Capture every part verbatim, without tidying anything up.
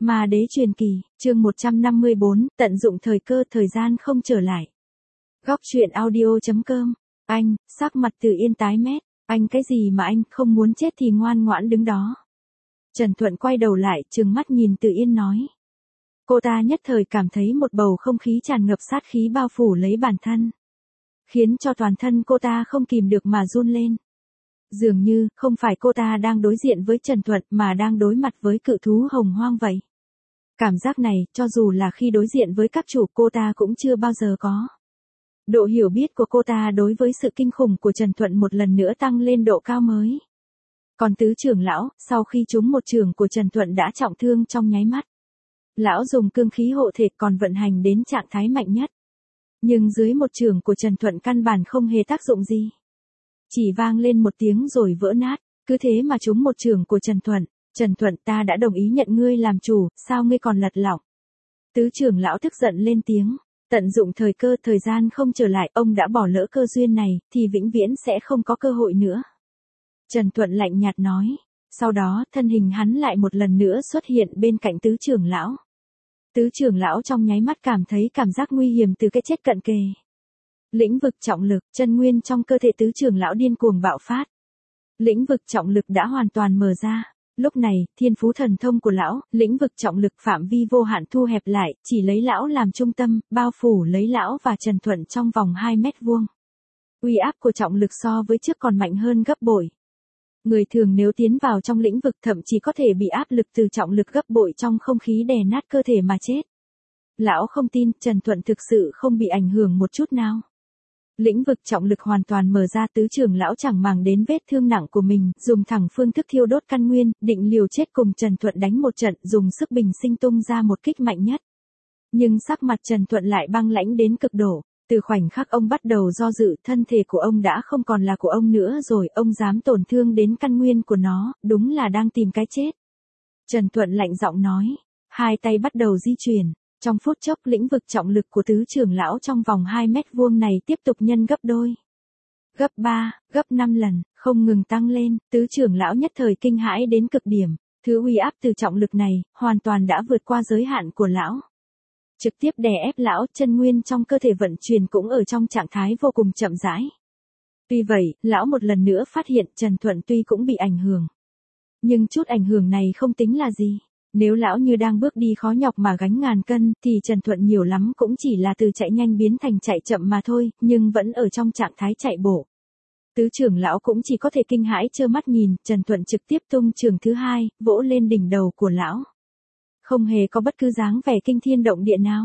Ma đế truyền kỳ, chương một trăm năm mươi bốn, tận dụng thời cơ, thời gian không trở lại. Góc truyện audio.com, anh, sắc mặt Từ Yên tái mét, anh cái gì mà anh, không muốn chết thì ngoan ngoãn đứng đó. Trần Thuận quay đầu lại, trừng mắt nhìn Từ Yên nói. Cô ta nhất thời cảm thấy một bầu không khí tràn ngập sát khí bao phủ lấy bản thân. Khiến cho toàn thân cô ta không kìm được mà run lên. Dường như, không phải cô ta đang đối diện với Trần Thuận mà đang đối mặt với cự thú hồng hoang vậy. Cảm giác này, cho dù là khi đối diện với các chủ cô ta cũng chưa bao giờ có. Độ hiểu biết của cô ta đối với sự kinh khủng của Trần Thuận một lần nữa tăng lên độ cao mới. Còn tứ trưởng lão, sau khi trúng một trường của Trần Thuận đã trọng thương trong nháy mắt. Lão dùng cương khí hộ thể còn vận hành đến trạng thái mạnh nhất. Nhưng dưới một trường của Trần Thuận căn bản không hề tác dụng gì. Chỉ vang lên một tiếng rồi vỡ nát, cứ thế mà trúng một trường của Trần Thuận. Trần Thuận, ta đã đồng ý nhận ngươi làm chủ, sao ngươi còn lật lọng? Tứ trưởng lão tức giận lên tiếng, tận dụng thời cơ, thời gian không trở lại, ông đã bỏ lỡ cơ duyên này, thì vĩnh viễn sẽ không có cơ hội nữa. Trần Thuận lạnh nhạt nói, sau đó thân hình hắn lại một lần nữa xuất hiện bên cạnh tứ trưởng lão. Tứ trưởng lão trong nháy mắt cảm thấy cảm giác nguy hiểm từ cái chết cận kề. Lĩnh vực trọng lực, chân nguyên trong cơ thể tứ trưởng lão điên cuồng bạo phát. Lĩnh vực trọng lực đã hoàn toàn mở ra. Lúc này, thiên phú thần thông của lão, lĩnh vực trọng lực phạm vi vô hạn thu hẹp lại, chỉ lấy lão làm trung tâm, bao phủ lấy lão và Trần Thuận trong vòng hai mét vuông. Uy áp của trọng lực so với trước còn mạnh hơn gấp bội. Người thường nếu tiến vào trong lĩnh vực thậm chí có thể bị áp lực từ trọng lực gấp bội trong không khí đè nát cơ thể mà chết. Lão không tin Trần Thuận thực sự không bị ảnh hưởng một chút nào. Lĩnh vực trọng lực hoàn toàn mở ra, tứ trưởng lão chẳng màng đến vết thương nặng của mình, dùng thẳng phương thức thiêu đốt căn nguyên, định liều chết cùng Trần Thuận đánh một trận, dùng sức bình sinh tung ra một kích mạnh nhất. Nhưng sắc mặt Trần Thuận lại băng lãnh đến cực độ, từ khoảnh khắc ông bắt đầu do dự, thân thể của ông đã không còn là của ông nữa rồi, ông dám tổn thương đến căn nguyên của nó, đúng là đang tìm cái chết. Trần Thuận lạnh giọng nói, hai tay bắt đầu di chuyển. Trong phút chốc lĩnh vực trọng lực của tứ trưởng lão trong vòng hai mét vuông này tiếp tục nhân gấp đôi. Gấp ba, gấp năm lần, không ngừng tăng lên, tứ trưởng lão nhất thời kinh hãi đến cực điểm. Thứ uy áp từ trọng lực này, hoàn toàn đã vượt qua giới hạn của lão. Trực tiếp đè ép lão, chân nguyên trong cơ thể vận chuyển cũng ở trong trạng thái vô cùng chậm rãi. Tuy vậy, lão một lần nữa phát hiện Trần Thuận tuy cũng bị ảnh hưởng. Nhưng chút ảnh hưởng này không tính là gì. Nếu lão như đang bước đi khó nhọc mà gánh ngàn cân, thì Trần Thuận nhiều lắm cũng chỉ là từ chạy nhanh biến thành chạy chậm mà thôi, nhưng vẫn ở trong trạng thái chạy bộ. Tứ trưởng lão cũng chỉ có thể kinh hãi trơ mắt nhìn, Trần Thuận trực tiếp tung trường thứ hai, vỗ lên đỉnh đầu của lão. Không hề có bất cứ dáng vẻ kinh thiên động địa nào.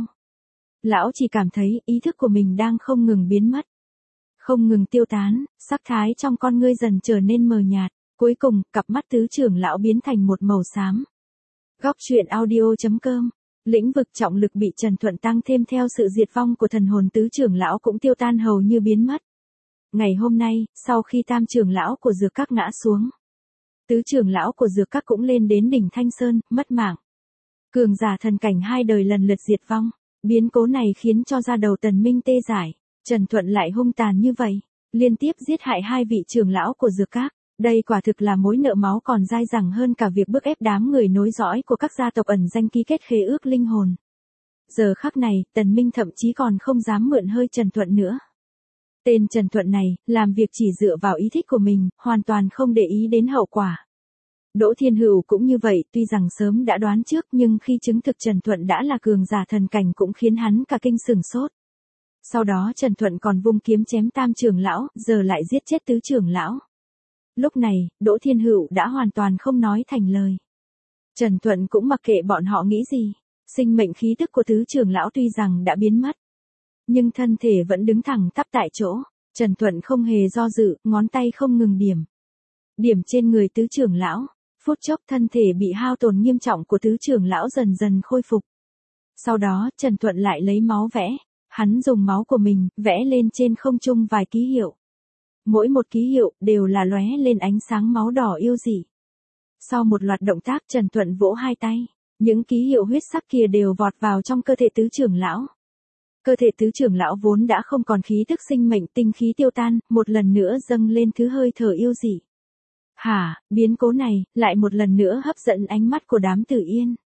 Lão chỉ cảm thấy ý thức của mình đang không ngừng biến mất. Không ngừng tiêu tán, sắc thái trong con ngươi dần trở nên mờ nhạt, cuối cùng, cặp mắt tứ trưởng lão biến thành một màu xám. Góc truyện audio.com, lĩnh vực trọng lực bị Trần Thuận tăng thêm theo sự diệt vong của thần hồn tứ trưởng lão cũng tiêu tan hầu như biến mất. Ngày hôm nay, sau khi tam trưởng lão của Dược Các ngã xuống, tứ trưởng lão của Dược Các cũng lên đến đỉnh Thanh Sơn, mất mạng. Cường giả thần cảnh hai đời lần lượt diệt vong, biến cố này khiến cho da đầu Tần Minh tê dại, Trần Thuận lại hung tàn như vậy, liên tiếp giết hại hai vị trưởng lão của Dược Các. Đây quả thực là mối nợ máu còn dai dẳng hơn cả việc bức ép đám người nối dõi của các gia tộc ẩn danh ký kết khế ước linh hồn. Giờ khắc này, Tần Minh thậm chí còn không dám mượn hơi Trần Thuận nữa. Tên Trần Thuận này, làm việc chỉ dựa vào ý thích của mình, hoàn toàn không để ý đến hậu quả. Đỗ Thiên Hữu cũng như vậy, tuy rằng sớm đã đoán trước nhưng khi chứng thực Trần Thuận đã là cường giả thần cảnh cũng khiến hắn cả kinh sửng sốt. Sau đó Trần Thuận còn vung kiếm chém tam trưởng lão, giờ lại giết chết tứ trưởng lão. Lúc này, Đỗ Thiên Hữu đã hoàn toàn không nói thành lời. Trần Thuận cũng mặc kệ bọn họ nghĩ gì. Sinh mệnh khí tức của tứ trưởng lão tuy rằng đã biến mất, nhưng thân thể vẫn đứng thẳng tắp tại chỗ. Trần Thuận không hề do dự, ngón tay không ngừng điểm. Điểm trên người tứ trưởng lão. Phút chốc thân thể bị hao tổn nghiêm trọng của tứ trưởng lão dần dần khôi phục. Sau đó, Trần Thuận lại lấy máu vẽ. Hắn dùng máu của mình, vẽ lên trên không trung vài ký hiệu. Mỗi một ký hiệu đều là lóe lên ánh sáng máu đỏ yêu dị. Sau một loạt động tác Trần Thuận vỗ hai tay, những ký hiệu huyết sắc kia đều vọt vào trong cơ thể tứ trưởng lão. Cơ thể tứ trưởng lão vốn đã không còn khí tức sinh mệnh, tinh khí tiêu tan, một lần nữa dâng lên thứ hơi thở yêu dị. Hả, biến cố này, lại một lần nữa hấp dẫn ánh mắt của đám Tử Yên.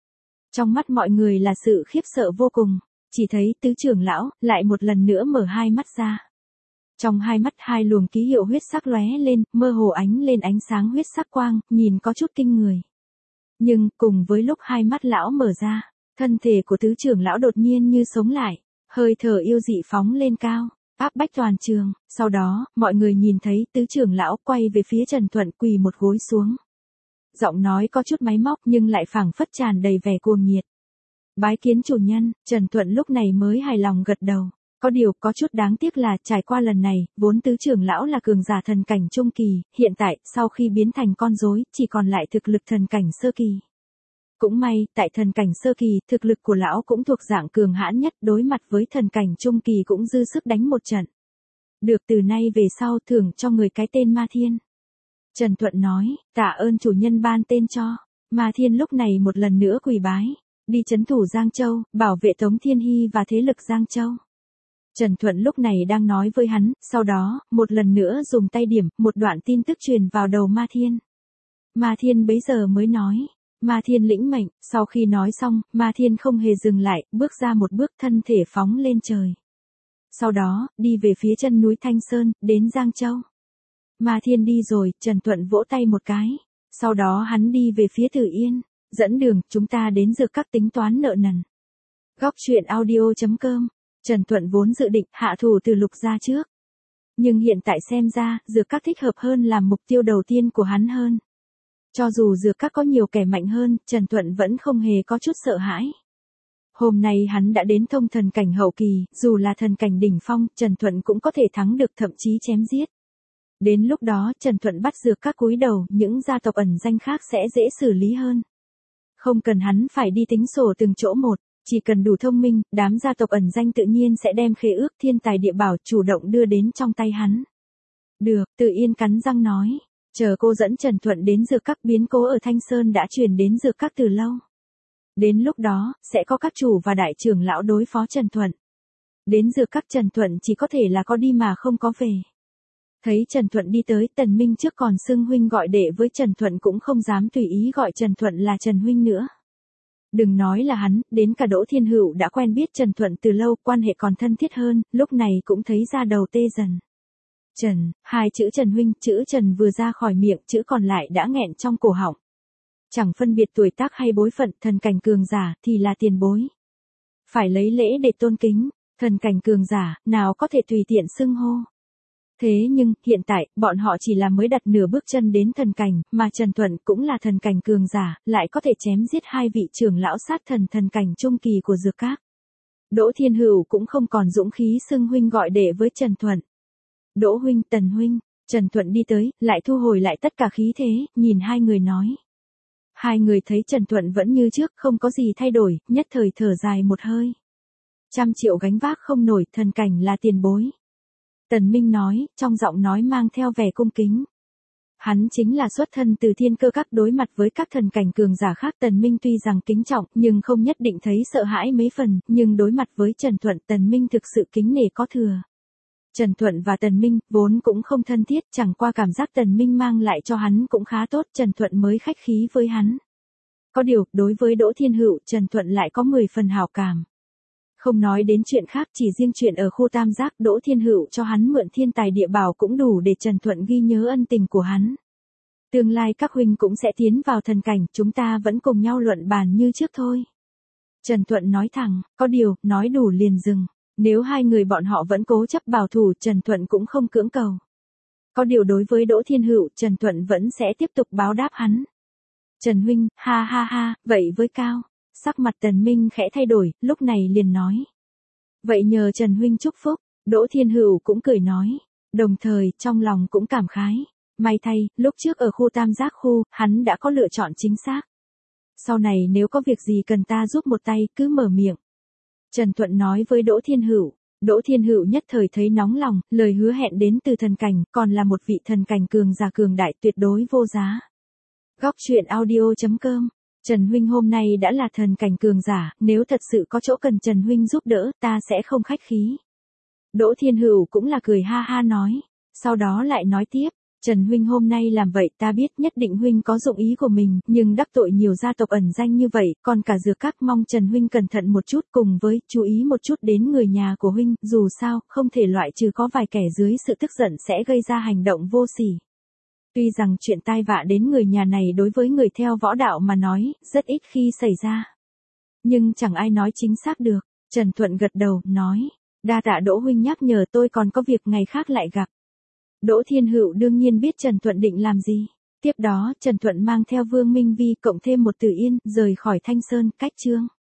Trong mắt mọi người là sự khiếp sợ vô cùng, chỉ thấy tứ trưởng lão lại một lần nữa mở hai mắt ra. Trong hai mắt hai luồng ký hiệu huyết sắc lóe lên, mơ hồ ánh lên ánh sáng huyết sắc quang, nhìn có chút kinh người. Nhưng, cùng với lúc hai mắt lão mở ra, thân thể của tứ trưởng lão đột nhiên như sống lại, hơi thở yêu dị phóng lên cao, áp bách toàn trường. Sau đó, mọi người nhìn thấy tứ trưởng lão quay về phía Trần Thuận quỳ một gối xuống. Giọng nói có chút máy móc nhưng lại phảng phất tràn đầy vẻ cuồng nhiệt. Bái kiến chủ nhân, Trần Thuận lúc này mới hài lòng gật đầu. Có điều có chút đáng tiếc là trải qua lần này, vốn tứ trưởng lão là cường giả thần cảnh trung kỳ, hiện tại sau khi biến thành con rối, chỉ còn lại thực lực thần cảnh sơ kỳ. Cũng may, tại thần cảnh sơ kỳ, thực lực của lão cũng thuộc dạng cường hãn nhất, đối mặt với thần cảnh trung kỳ cũng dư sức đánh một trận. Được, từ nay về sau thưởng cho người cái tên Ma Thiên. Trần Thuận nói, tạ ơn chủ nhân ban tên cho. Ma Thiên lúc này một lần nữa quỳ bái, đi trấn thủ Giang Châu, bảo vệ Tống Thiên Hy và thế lực Giang Châu. Trần Thuận lúc này đang nói với hắn, sau đó, một lần nữa dùng tay điểm, một đoạn tin tức truyền vào đầu Ma Thiên. Ma Thiên bấy giờ mới nói. Ma Thiên lĩnh mệnh, sau khi nói xong, Ma Thiên không hề dừng lại, bước ra một bước thân thể phóng lên trời. Sau đó, đi về phía chân núi Thanh Sơn, đến Giang Châu. Ma Thiên đi rồi, Trần Thuận vỗ tay một cái. Sau đó hắn đi về phía Tử Yên, dẫn đường, chúng ta đến dược các tính toán nợ nần. Góc truyện audio chấm com. Trần Thuận vốn dự định hạ thủ từ Lục gia trước. Nhưng hiện tại xem ra, dược các thích hợp hơn làm mục tiêu đầu tiên của hắn hơn. Cho dù dược các có nhiều kẻ mạnh hơn, Trần Thuận vẫn không hề có chút sợ hãi. Hôm nay hắn đã đến thông thần cảnh hậu kỳ, dù là thần cảnh đỉnh phong, Trần Thuận cũng có thể thắng được, thậm chí chém giết. Đến lúc đó, Trần Thuận bắt dược các cúi đầu, những gia tộc ẩn danh khác sẽ dễ xử lý hơn. Không cần hắn phải đi tính sổ từng chỗ một, chỉ cần đủ thông minh, đám gia tộc ẩn danh tự nhiên sẽ đem khế ước thiên tài địa bảo chủ động đưa đến trong tay hắn. Được, Tự Yên cắn răng nói. Chờ cô dẫn Trần Thuận đến dược các, biến cố ở Thanh Sơn đã truyền đến dược các từ lâu. Đến lúc đó, sẽ có các chủ và đại trưởng lão đối phó Trần Thuận. Đến dược các Trần Thuận chỉ có thể là có đi mà không có về. Thấy Trần Thuận đi tới, Tần Minh trước còn xưng huynh gọi đệ với Trần Thuận cũng không dám tùy ý gọi Trần Thuận là Trần huynh nữa. Đừng nói là hắn, đến cả Đỗ Thiên Hữu đã quen biết Trần Thuận từ lâu, quan hệ còn thân thiết hơn, lúc này cũng thấy da đầu tê dần. Trần, hai chữ Trần huynh, chữ Trần vừa ra khỏi miệng, chữ còn lại đã nghẹn trong cổ họng. Chẳng phân biệt tuổi tác hay bối phận, thần cảnh cường giả thì là tiền bối. Phải lấy lễ để tôn kính, thần cảnh cường giả, nào có thể tùy tiện xưng hô. Thế nhưng, hiện tại, bọn họ chỉ là mới đặt nửa bước chân đến thần cảnh, mà Trần Thuận cũng là thần cảnh cường giả, lại có thể chém giết hai vị trưởng lão sát thần thần cảnh trung kỳ của dược các. Đỗ Thiên Hữu cũng không còn dũng khí xưng huynh gọi đệ với Trần Thuận. Đỗ huynh, Tần huynh, Trần Thuận đi tới, lại thu hồi lại tất cả khí thế, nhìn hai người nói. Hai người thấy Trần Thuận vẫn như trước, không có gì thay đổi, nhất thời thở dài một hơi. Trăm triệu gánh vác không nổi, thần cảnh là tiền bối. Tần Minh nói, trong giọng nói mang theo vẻ cung kính. Hắn chính là xuất thân từ Thiên Cơ Các, đối mặt với các thần cảnh cường giả khác, Tần Minh tuy rằng kính trọng, nhưng không nhất định thấy sợ hãi mấy phần, nhưng đối mặt với Trần Thuận, Tần Minh thực sự kính nể có thừa. Trần Thuận và Tần Minh vốn cũng không thân thiết, chẳng qua cảm giác Tần Minh mang lại cho hắn cũng khá tốt, Trần Thuận mới khách khí với hắn. Có điều, đối với Đỗ Thiên Hữu, Trần Thuận lại có mười phần hảo cảm. Không nói đến chuyện khác, chỉ riêng chuyện ở khu Tam Giác, Đỗ Thiên Hữu cho hắn mượn thiên tài địa bảo cũng đủ để Trần Thuận ghi nhớ ân tình của hắn. Tương lai các huynh cũng sẽ tiến vào thần cảnh, chúng ta vẫn cùng nhau luận bàn như trước thôi. Trần Thuận nói thẳng, có điều, nói đủ liền dừng. Nếu hai người bọn họ vẫn cố chấp bảo thủ, Trần Thuận cũng không cưỡng cầu. Có điều đối với Đỗ Thiên Hữu, Trần Thuận vẫn sẽ tiếp tục báo đáp hắn. Trần huynh, ha ha ha, vậy với Cao. Sắc mặt Tần Minh khẽ thay đổi, lúc này liền nói. Vậy nhờ Trần huynh chúc phúc, Đỗ Thiên Hữu cũng cười nói. Đồng thời, trong lòng cũng cảm khái. May thay, lúc trước ở khu Tam Giác khu, hắn đã có lựa chọn chính xác. Sau này nếu có việc gì cần ta giúp một tay, cứ mở miệng. Trần Thuận nói với Đỗ Thiên Hữu. Đỗ Thiên Hữu nhất thời thấy nóng lòng, lời hứa hẹn đến từ thần cảnh, còn là một vị thần cảnh cường giả cường đại tuyệt đối vô giá. Góc truyện audio chấm com. Trần huynh hôm nay đã là thần cảnh cường giả, nếu thật sự có chỗ cần Trần huynh giúp đỡ, ta sẽ không khách khí. Đỗ Thiên Hữu cũng là cười ha ha nói, sau đó lại nói tiếp, Trần huynh hôm nay làm vậy ta biết nhất định huynh có dụng ý của mình, nhưng đắc tội nhiều gia tộc ẩn danh như vậy, còn cả Dược Các mong Trần huynh cẩn thận một chút, cùng với chú ý một chút đến người nhà của huynh, dù sao, không thể loại trừ có vài kẻ dưới sự tức giận sẽ gây ra hành động vô sỉ. Tuy rằng chuyện tai vạ đến người nhà này đối với người theo võ đạo mà nói, rất ít khi xảy ra. Nhưng chẳng ai nói chính xác được. Trần Thuận gật đầu, nói, đa tạ Đỗ huynh nhắc nhở, tôi còn có việc ngày khác lại gặp. Đỗ Thiên Hữu đương nhiên biết Trần Thuận định làm gì. Tiếp đó, Trần Thuận mang theo Vương Minh Vi cộng thêm một Tử Yên, rời khỏi Thanh Sơn, cách Trương